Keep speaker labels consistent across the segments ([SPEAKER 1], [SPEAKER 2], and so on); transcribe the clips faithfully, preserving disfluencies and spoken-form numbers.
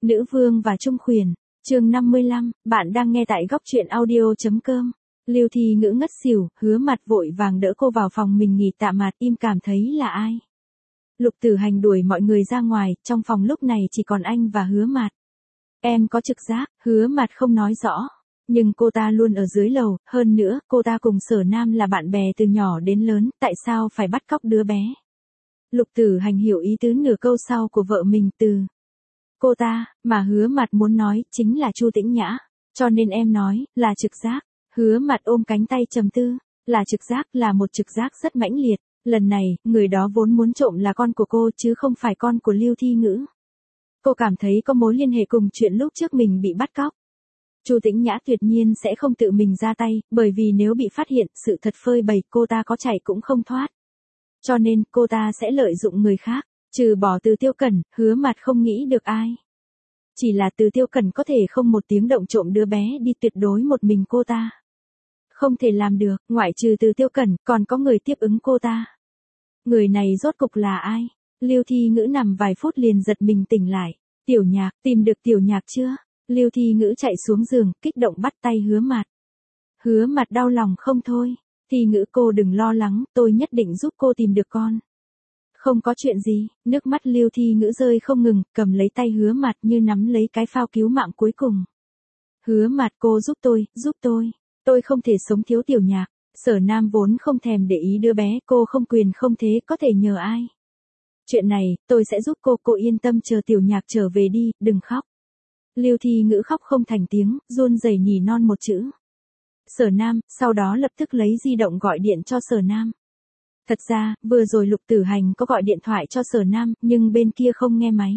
[SPEAKER 1] Nữ vương và trung khuyển, chương năm mươi lăm, bạn đang nghe tại góc truyện audio.com. Lưu Thi Ngữ ngất xỉu, Hứa Mặt vội vàng đỡ cô vào phòng mình nghỉ tạm mạt, im cảm thấy là ai. Lục Tử Hành đuổi mọi người ra ngoài, trong phòng lúc này chỉ còn anh và Hứa Mặt. Em có trực giác, Hứa Mặt không nói rõ. Nhưng cô ta luôn ở dưới lầu, hơn nữa, cô ta cùng Sở Nam là bạn bè từ nhỏ đến lớn, tại sao phải bắt cóc đứa bé? Lục Tử Hành hiểu ý tứ nửa câu sau của vợ mình từ cô ta, mà Hứa Mặt muốn nói chính là Chu Tĩnh Nhã, cho nên em nói, là trực giác. Hứa Mặt ôm cánh tay trầm tư, là trực giác, là một trực giác rất mãnh liệt, lần này, người đó vốn muốn trộm là con của cô chứ không phải con của Lưu Thi Ngữ. Cô cảm thấy có mối liên hệ cùng chuyện lúc trước mình bị bắt cóc. Chu Tĩnh Nhã tuyệt nhiên sẽ không tự mình ra tay, bởi vì nếu bị phát hiện, sự thật phơi bày, cô ta có chạy cũng không thoát. Cho nên, cô ta sẽ lợi dụng người khác, trừ bỏ Từ Tiêu Cẩn, Hứa Mặt không nghĩ được ai. Chỉ là Từ Tiêu Cẩn có thể không một tiếng động trộm đứa bé đi, tuyệt đối một mình cô ta. Không thể làm được, ngoại trừ Từ Tiêu Cẩn, còn có người tiếp ứng cô ta. Người này rốt cục là ai? Lưu Thi Ngữ nằm vài phút liền giật mình tỉnh lại. Tiểu Nhạc, tìm được Tiểu Nhạc chưa? Lưu Thi Ngữ chạy xuống giường, kích động bắt tay Hứa Mặt. Hứa Mặt đau lòng không thôi. Thi Ngữ, cô đừng lo lắng, tôi nhất định giúp cô tìm được con. Không có chuyện gì, nước mắt Lưu Thi Ngữ rơi không ngừng, cầm lấy tay Hứa Mặt như nắm lấy cái phao cứu mạng cuối cùng. Hứa Mặt, cô giúp tôi, giúp tôi. Tôi không thể sống thiếu Tiểu Nhạc. Sở Nam vốn không thèm để ý đứa bé, cô không quyền không thế, có thể nhờ ai. Chuyện này, tôi sẽ giúp cô, cô yên tâm chờ Tiểu Nhạc trở về đi, đừng khóc. Lưu Thi Ngữ khóc không thành tiếng, run rẩy nhỉ non một chữ. Sở Nam, sau đó lập tức lấy di động gọi điện cho Sở Nam. Thật ra, vừa rồi Lục Tử Hành có gọi điện thoại cho Sở Nam, nhưng bên kia không nghe máy.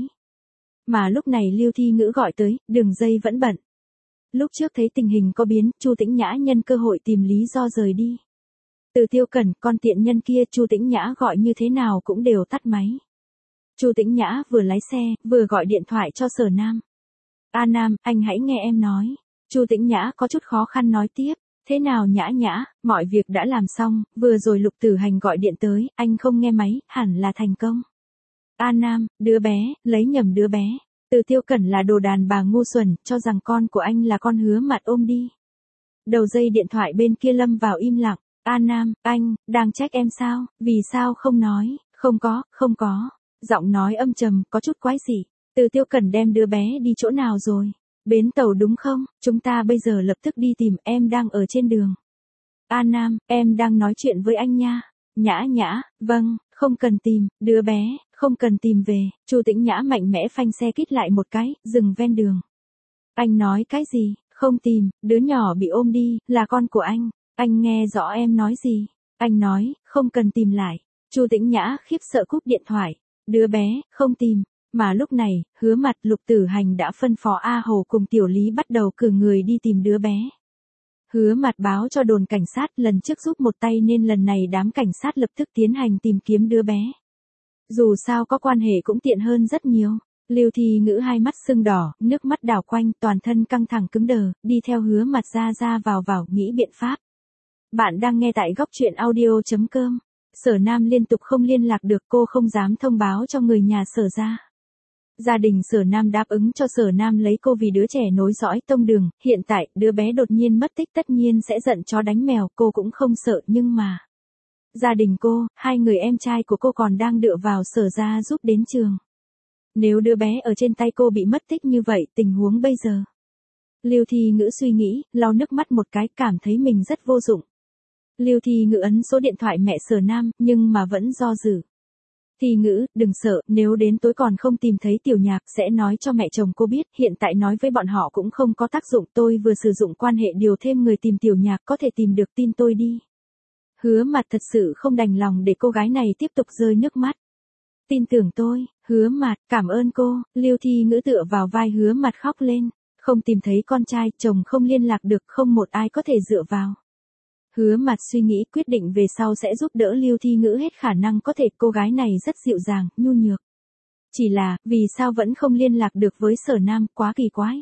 [SPEAKER 1] Mà lúc này Lưu Thi Ngữ gọi tới, đường dây vẫn bận. Lúc trước thấy tình hình có biến, Chu Tĩnh Nhã nhân cơ hội tìm lý do rời đi. Từ Tiêu Cẩn, con tiện nhân kia, Chu Tĩnh Nhã gọi như thế nào cũng đều tắt máy. Chu Tĩnh Nhã vừa lái xe, vừa gọi điện thoại cho Sở Nam. A Nam, anh hãy nghe em nói. Chu Tĩnh Nhã có chút khó khăn nói tiếp. Thế nào Nhã Nhã, mọi việc đã làm xong, vừa rồi Lục Tử Hành gọi điện tới, anh không nghe máy, hẳn là thành công. A Nam, đứa bé, lấy nhầm đứa bé. Từ Tiêu Cẩn là đồ đàn bà ngu xuẩn, cho rằng con của anh là con Hứa Mặt ôm đi. Đầu dây điện thoại bên kia lâm vào im lặng. A Nam, anh, đang trách em sao, vì sao không nói, không có, không có. Giọng nói âm trầm, có chút quái dị. Từ Tiêu Cẩn đem đứa bé đi chỗ nào rồi? Bến tàu đúng không? Chúng ta bây giờ lập tức đi tìm, em đang ở trên đường. A Nam, em đang nói chuyện với anh nha. Nhã Nhã, vâng, không cần tìm, đứa bé, không cần tìm về. Chu Tĩnh Nhã mạnh mẽ phanh xe kít lại một cái, dừng ven đường. Anh nói cái gì? Không tìm, đứa nhỏ bị ôm đi, là con của anh. Anh nghe rõ em nói gì? Anh nói, không cần tìm lại. Chu Tĩnh Nhã khiếp sợ cúp điện thoại. Đứa bé, không tìm. Mà lúc này, Hứa Mặt, Lục Tử Hành đã phân phó A Hồ cùng Tiểu Lý bắt đầu cử người đi tìm đứa bé. Hứa Mặt báo cho đồn cảnh sát lần trước giúp một tay nên lần này đám cảnh sát lập tức tiến hành tìm kiếm đứa bé. Dù sao có quan hệ cũng tiện hơn rất nhiều. Lưu Thi Ngữ hai mắt sưng đỏ, nước mắt đảo quanh, toàn thân căng thẳng cứng đờ, đi theo Hứa Mặt ra ra vào vào, nghĩ biện pháp. Bạn đang nghe tại góc truyện audio.com. Sở Nam liên tục không liên lạc được, cô không dám thông báo cho người nhà Sở ra. Gia đình Sở Nam đáp ứng cho Sở Nam lấy cô vì đứa trẻ nối dõi tông đường, hiện tại, đứa bé đột nhiên mất tích tất nhiên sẽ giận chó đánh mèo, cô cũng không sợ nhưng mà. Gia đình cô, hai người em trai của cô còn đang dựa vào Sở ra giúp đến trường. Nếu đứa bé ở trên tay cô bị mất tích như vậy, tình huống bây giờ. Lưu Thi Ngữ suy nghĩ, lau nước mắt một cái, cảm thấy mình rất vô dụng. Lưu Thi Ngữ ấn số điện thoại mẹ Sở Nam, nhưng mà vẫn do dự. Thi Ngữ, đừng sợ, nếu đến tối còn không tìm thấy Tiểu Nhạc, sẽ nói cho mẹ chồng cô biết, hiện tại nói với bọn họ cũng không có tác dụng, tôi vừa sử dụng quan hệ điều thêm người tìm Tiểu Nhạc, có thể tìm được, tin tôi đi. Hứa Mặt thật sự không đành lòng để cô gái này tiếp tục rơi nước mắt. Tin tưởng tôi, Hứa Mặt, cảm ơn cô. Lưu Thi Ngữ tựa vào vai Hứa Mặt khóc lên, không tìm thấy con trai, chồng không liên lạc được, không một ai có thể dựa vào. Hứa Mặt suy nghĩ quyết định về sau sẽ giúp đỡ Lưu Thi Ngữ hết khả năng có thể, cô gái này rất dịu dàng, nhu nhược. Chỉ là, vì sao vẫn không liên lạc được với Sở Nam, quá kỳ quái.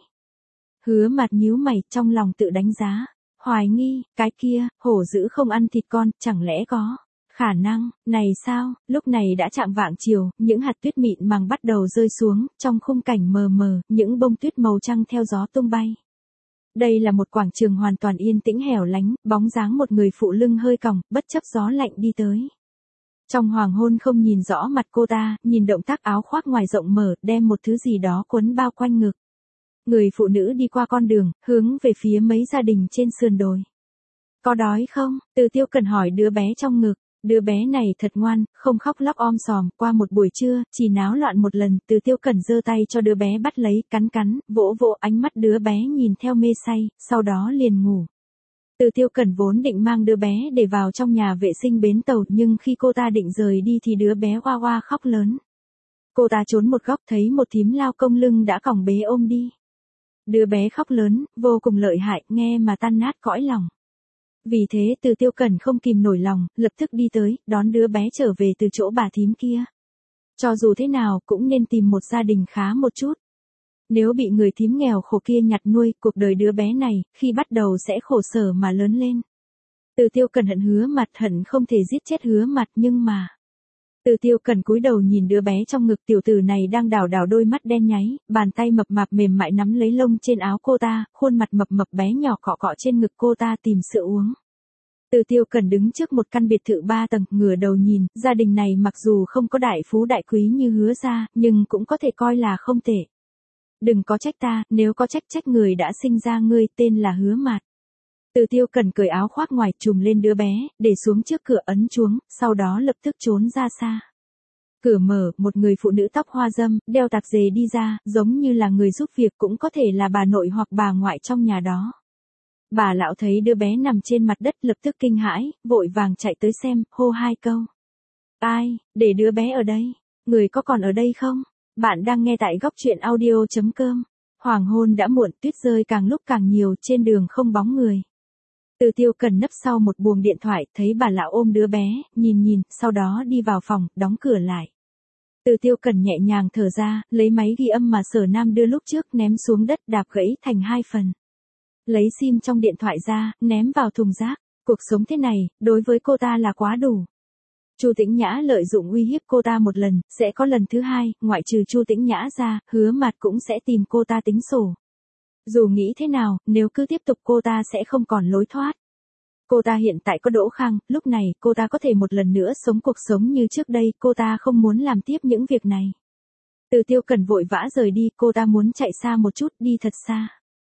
[SPEAKER 1] Hứa Mặt nhíu mày, trong lòng tự đánh giá, hoài nghi, cái kia, hổ dữ không ăn thịt con, chẳng lẽ có Khả năng, này sao, lúc này đã chạng vạng chiều, những hạt tuyết mịn màng bắt đầu rơi xuống, trong khung cảnh mờ mờ, những bông tuyết màu trắng theo gió tung bay. Đây là một quảng trường hoàn toàn yên tĩnh hẻo lánh, bóng dáng một người phụ lưng hơi còng, bất chấp gió lạnh đi tới. Trong hoàng hôn không nhìn rõ mặt cô ta, nhìn động tác áo khoác ngoài rộng mở, đem một thứ gì đó quấn bao quanh ngực. Người phụ nữ đi qua con đường, hướng về phía mấy gia đình trên sườn đồi. Có đói không? Từ Tiêu Cần hỏi đứa bé trong ngực. Đứa bé này thật ngoan, không khóc lóc om sòm, qua một buổi trưa, chỉ náo loạn một lần, Từ Tiêu Cần giơ tay cho đứa bé bắt lấy, cắn cắn, vỗ vỗ, ánh mắt đứa bé nhìn theo mê say, sau đó liền ngủ. Từ Tiêu Cần vốn định mang đứa bé để vào trong nhà vệ sinh bến tàu, nhưng khi cô ta định rời đi thì đứa bé oa oa khóc lớn. Cô ta trốn một góc thấy một thím lao công lưng đã còng bế ôm đi. Đứa bé khóc lớn, vô cùng lợi hại, nghe mà tan nát cõi lòng. Vì thế Từ Tiêu Cần không kìm nổi lòng, lập tức đi tới, đón đứa bé trở về từ chỗ bà thím kia. Cho dù thế nào cũng nên tìm một gia đình khá một chút. Nếu bị người thím nghèo khổ kia nhặt nuôi, cuộc đời đứa bé này, khi bắt đầu sẽ khổ sở mà lớn lên. Từ Tiêu Cần hận Hứa Mặt, hận không thể giết chết Hứa Mặt, nhưng mà... Từ Tiêu Cần cúi đầu nhìn đứa bé trong ngực, tiểu tử này đang đảo đảo đôi mắt đen nháy, bàn tay mập mạp mềm mại nắm lấy lông trên áo cô ta, khuôn mặt mập mập bé nhỏ cọ cọ trên ngực cô ta tìm sữa uống. Từ Tiêu Cần đứng trước một căn biệt thự ba tầng, ngửa đầu nhìn, gia đình này mặc dù không có đại phú đại quý như Hứa gia, nhưng cũng có thể coi là không tệ. Đừng có trách ta, nếu có trách trách người đã sinh ra ngươi, tên là Hứa Mạt. Từ Tiêu Cần cởi áo khoác ngoài trùm lên đứa bé, để xuống trước cửa ấn chuông, sau đó lập tức trốn ra xa. Cửa mở, một người phụ nữ tóc hoa râm, đeo tạp dề đi ra, giống như là người giúp việc, cũng có thể là bà nội hoặc bà ngoại trong nhà đó. Bà lão thấy đứa bé nằm trên mặt đất lập tức kinh hãi, vội vàng chạy tới xem, hô hai câu. Ai, để đứa bé ở đây, người có còn ở đây không? Bạn đang nghe tại góc truyện audio chấm com. Hoàng hôn đã muộn, tuyết rơi càng lúc càng nhiều, trên đường không bóng người. Từ Tiêu Cần nấp sau một buồng điện thoại, thấy bà lão ôm đứa bé, nhìn nhìn, sau đó đi vào phòng, đóng cửa lại. Từ Tiêu Cần nhẹ nhàng thở ra, lấy máy ghi âm mà Sở Nam đưa lúc trước ném xuống đất, đạp gãy thành hai phần. Lấy sim trong điện thoại ra, ném vào thùng rác. Cuộc sống thế này, đối với cô ta là quá đủ. Chu Tĩnh Nhã lợi dụng uy hiếp cô ta một lần, sẽ có lần thứ hai, ngoại trừ Chu Tĩnh Nhã ra, Hứa Mặt cũng sẽ tìm cô ta tính sổ. Dù nghĩ thế nào, nếu cứ tiếp tục cô ta sẽ không còn lối thoát. Cô ta hiện tại có Đỗ Khang, lúc này cô ta có thể một lần nữa sống cuộc sống như trước đây, cô ta không muốn làm tiếp những việc này. Từ Tiêu Cần vội vã rời đi, cô ta muốn chạy xa một chút, đi thật xa.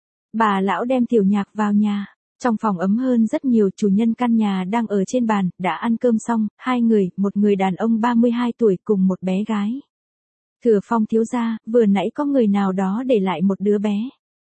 [SPEAKER 1] Bà lão đem Tiểu Nhạc vào nhà. Trong phòng ấm hơn rất nhiều, chủ nhân căn nhà đang ở trên bàn, đã ăn cơm xong, hai người, một người đàn ông ba mươi hai tuổi cùng một bé gái. Thừa Phong thiếu gia, vừa nãy có người nào đó để lại một đứa bé.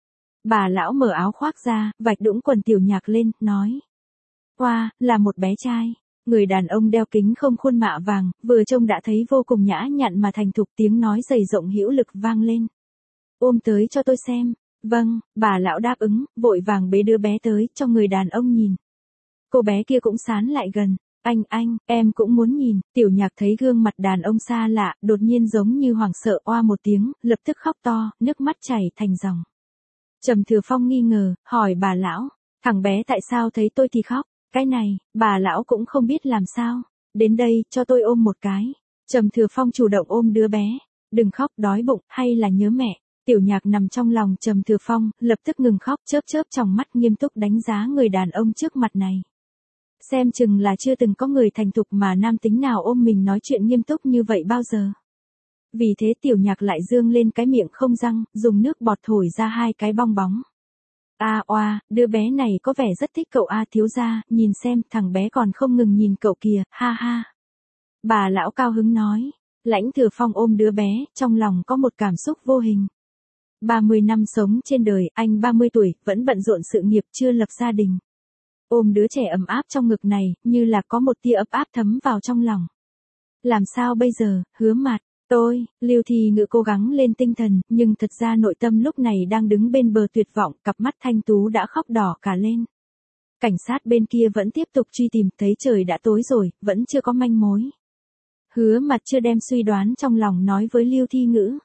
[SPEAKER 1] Bà lão mở áo khoác ra, vạch đũng quần Tiểu Nhạc lên, nói. Wow, là một bé trai. Người đàn ông đeo kính không khuôn mạ vàng, vừa trông đã thấy vô cùng nhã nhặn mà thành thục, tiếng nói dày rộng hữu lực vang lên. Ôm tới cho tôi xem. Vâng, bà lão đáp ứng, vội vàng bế đứa bé tới, cho người đàn ông nhìn. Cô bé kia cũng sán lại gần. Anh anh, em cũng muốn nhìn. Tiểu Nhạc thấy gương mặt đàn ông xa lạ, đột nhiên giống như hoảng sợ, oa một tiếng, lập tức khóc to, nước mắt chảy thành dòng. Trầm Thừa Phong nghi ngờ, hỏi bà lão, thằng bé tại sao thấy tôi thì khóc? Cái này, bà lão cũng không biết làm sao. Đến đây, cho tôi ôm một cái. Trầm Thừa Phong chủ động ôm đứa bé. Đừng khóc, đói bụng, hay là nhớ mẹ. Tiểu Nhạc nằm trong lòng Trầm Thừa Phong, lập tức ngừng khóc, chớp chớp trong mắt, nghiêm túc đánh giá người đàn ông trước mặt này. Xem chừng là chưa từng có người thành thục mà nam tính nào ôm mình nói chuyện nghiêm túc như vậy bao giờ. Vì thế Tiểu Nhạc lại dương lên cái miệng không răng, dùng nước bọt thổi ra hai cái bong bóng. A oa, đứa bé này có vẻ rất thích cậu a thiếu gia, nhìn xem, thằng bé còn không ngừng nhìn cậu kìa, ha ha. Bà lão cao hứng nói. Lãnh Thừa Phong ôm đứa bé, trong lòng có một cảm xúc vô hình. ba mươi năm sống trên đời, anh ba mươi tuổi, vẫn bận rộn sự nghiệp, chưa lập gia đình. Ôm đứa trẻ ấm áp trong ngực này, như là có một tia ấm áp thấm vào trong lòng. Làm sao bây giờ, Hứa Mặt, tôi, Lưu Thi Ngữ cố gắng lên tinh thần, nhưng thật ra nội tâm lúc này đang đứng bên bờ tuyệt vọng, cặp mắt thanh tú đã khóc đỏ cả lên. Cảnh sát bên kia vẫn tiếp tục truy tìm, thấy trời đã tối rồi, vẫn chưa có manh mối. Hứa Mặt chưa đem suy đoán trong lòng nói với Lưu Thi Ngữ.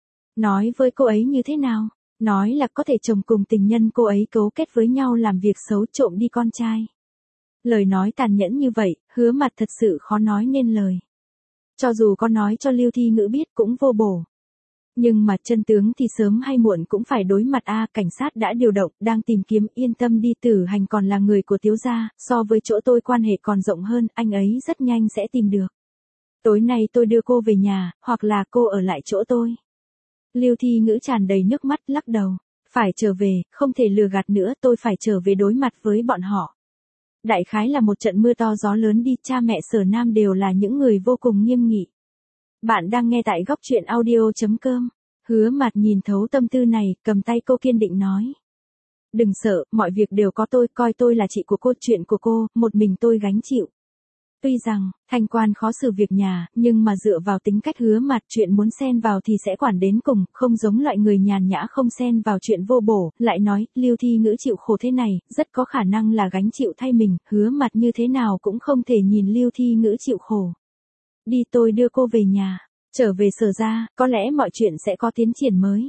[SPEAKER 1] Nói với cô ấy như thế nào? Nói là có thể chồng cùng tình nhân cô ấy cấu kết với nhau làm việc xấu, trộm đi con trai. Lời nói tàn nhẫn như vậy, Hứa Mặt thật sự khó nói nên lời. Cho dù có nói cho Lưu Thi Ngữ biết cũng vô bổ. Nhưng mà chân tướng thì sớm hay muộn cũng phải đối mặt a, cảnh sát đã điều động, đang tìm kiếm, yên tâm đi, Tử Hành còn là người của Tiếu gia, so với chỗ tôi quan hệ còn rộng hơn, anh ấy rất nhanh sẽ tìm được. Tối nay tôi đưa cô về nhà, hoặc là cô ở lại chỗ tôi. Lưu Thi Ngữ tràn đầy nước mắt lắc đầu. Phải trở về, không thể lừa gạt nữa, tôi phải trở về đối mặt với bọn họ. Đại khái là một trận mưa to gió lớn đi, cha mẹ Sở Nam đều là những người vô cùng nghiêm nghị. Bạn đang nghe tại góc truyện audio chấm com. Hứa Mặt nhìn thấu tâm tư này, cầm tay cô kiên định nói. Đừng sợ, mọi việc đều có tôi, coi tôi là chị của cô, chuyện của cô, một mình tôi gánh chịu. Tuy rằng, Thanh Quan khó xử việc nhà, nhưng mà dựa vào tính cách Hứa Mặt, chuyện muốn xen vào thì sẽ quản đến cùng, không giống loại người nhàn nhã không xen vào chuyện vô bổ, lại nói, Lưu Thi Ngữ chịu khổ thế này, rất có khả năng là gánh chịu thay mình, Hứa Mặt như thế nào cũng không thể nhìn Lưu Thi Ngữ chịu khổ. Đi, tôi đưa cô về nhà, trở về Sở gia, có lẽ mọi chuyện sẽ có tiến triển mới.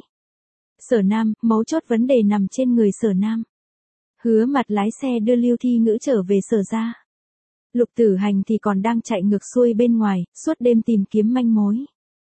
[SPEAKER 1] Sở Nam, mấu chốt vấn đề nằm trên người Sở Nam. Hứa Mặt lái xe đưa Lưu Thi Ngữ trở về Sở gia. Lục Tử Hành thì còn đang chạy ngược xuôi bên ngoài, suốt đêm tìm kiếm manh mối.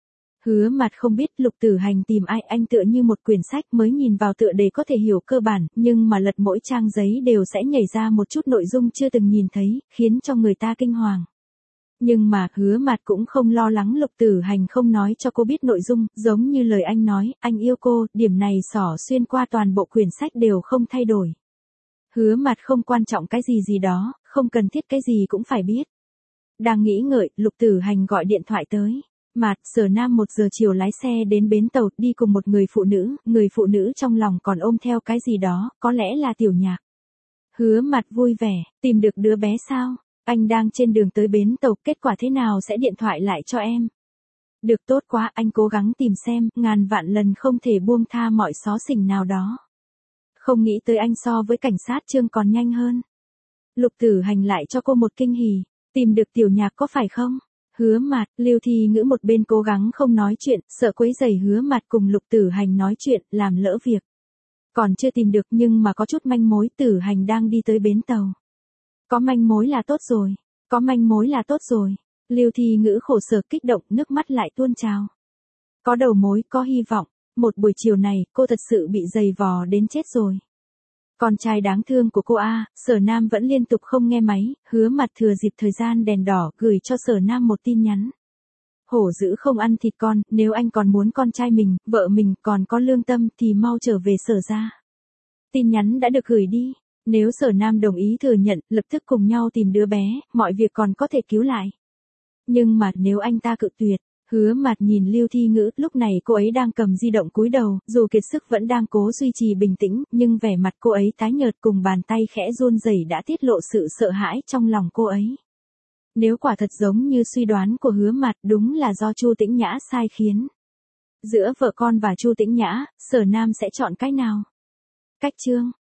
[SPEAKER 1] Hứa Mặt không biết Lục Tử Hành tìm ai, anh tựa như một quyển sách mới nhìn vào tựa đề có thể hiểu cơ bản, nhưng mà lật mỗi trang giấy đều sẽ nhảy ra một chút nội dung chưa từng nhìn thấy, khiến cho người ta kinh hoàng. Nhưng mà, Hứa Mặt cũng không lo lắng Lục Tử Hành không nói cho cô biết nội dung, giống như lời anh nói, anh yêu cô, điểm này xỏ xuyên qua toàn bộ quyển sách đều không thay đổi. Hứa Mặt không quan trọng cái gì gì đó, không cần thiết cái gì cũng phải biết. Đang nghĩ ngợi, Lục Tử Hành gọi điện thoại tới. Mạt, Sở Nam một giờ chiều lái xe đến bến tàu, đi cùng một người phụ nữ, người phụ nữ trong lòng còn ôm theo cái gì đó, có lẽ là Tiểu Nhạc. Hứa Mặt vui vẻ, tìm được đứa bé sao? Anh đang trên đường tới bến tàu, kết quả thế nào sẽ điện thoại lại cho em? Được, tốt quá, anh cố gắng tìm xem, ngàn vạn lần không thể buông tha mọi xó xỉnh nào đó. Không nghĩ tới anh so với cảnh sát Trương còn nhanh hơn. Lục Tử Hành lại cho cô một kinh hỉ, tìm được Tiểu Nhạc có phải không? Hứa Mặt, Lưu Thi Ngữ một bên cố gắng không nói chuyện, sợ quấy rầy Hứa Mặt cùng Lục Tử Hành nói chuyện, làm lỡ việc. Còn chưa tìm được nhưng mà có chút manh mối, Tử Hành đang đi tới bến tàu. Có manh mối là tốt rồi, có manh mối là tốt rồi. Lưu Thi Ngữ khổ sở kích động, nước mắt lại tuôn trào. Có đầu mối, có hy vọng. Một buổi chiều này, cô thật sự bị dày vò đến chết rồi. Con trai đáng thương của cô a, Sở Nam vẫn liên tục không nghe máy, Hứa Mặt thừa dịp thời gian đèn đỏ gửi cho Sở Nam một tin nhắn. Hổ dữ không ăn thịt con, nếu anh còn muốn con trai mình, vợ mình còn có lương tâm thì mau trở về Sở gia. Tin nhắn đã được gửi đi. Nếu Sở Nam đồng ý thừa nhận, lập tức cùng nhau tìm đứa bé, mọi việc còn có thể cứu lại. Nhưng mà nếu anh ta cự tuyệt, Hứa Mặt nhìn Lưu Thi Ngữ, lúc này cô ấy đang cầm di động cúi đầu, dù kiệt sức vẫn đang cố duy trì bình tĩnh, nhưng vẻ mặt cô ấy tái nhợt cùng bàn tay khẽ run rẩy đã tiết lộ sự sợ hãi trong lòng cô ấy. Nếu quả thật giống như suy đoán của Hứa Mặt, đúng là do Chu Tĩnh Nhã sai khiến. Giữa vợ con và Chu Tĩnh Nhã, Sở Nam sẽ chọn cách nào? Cách Trương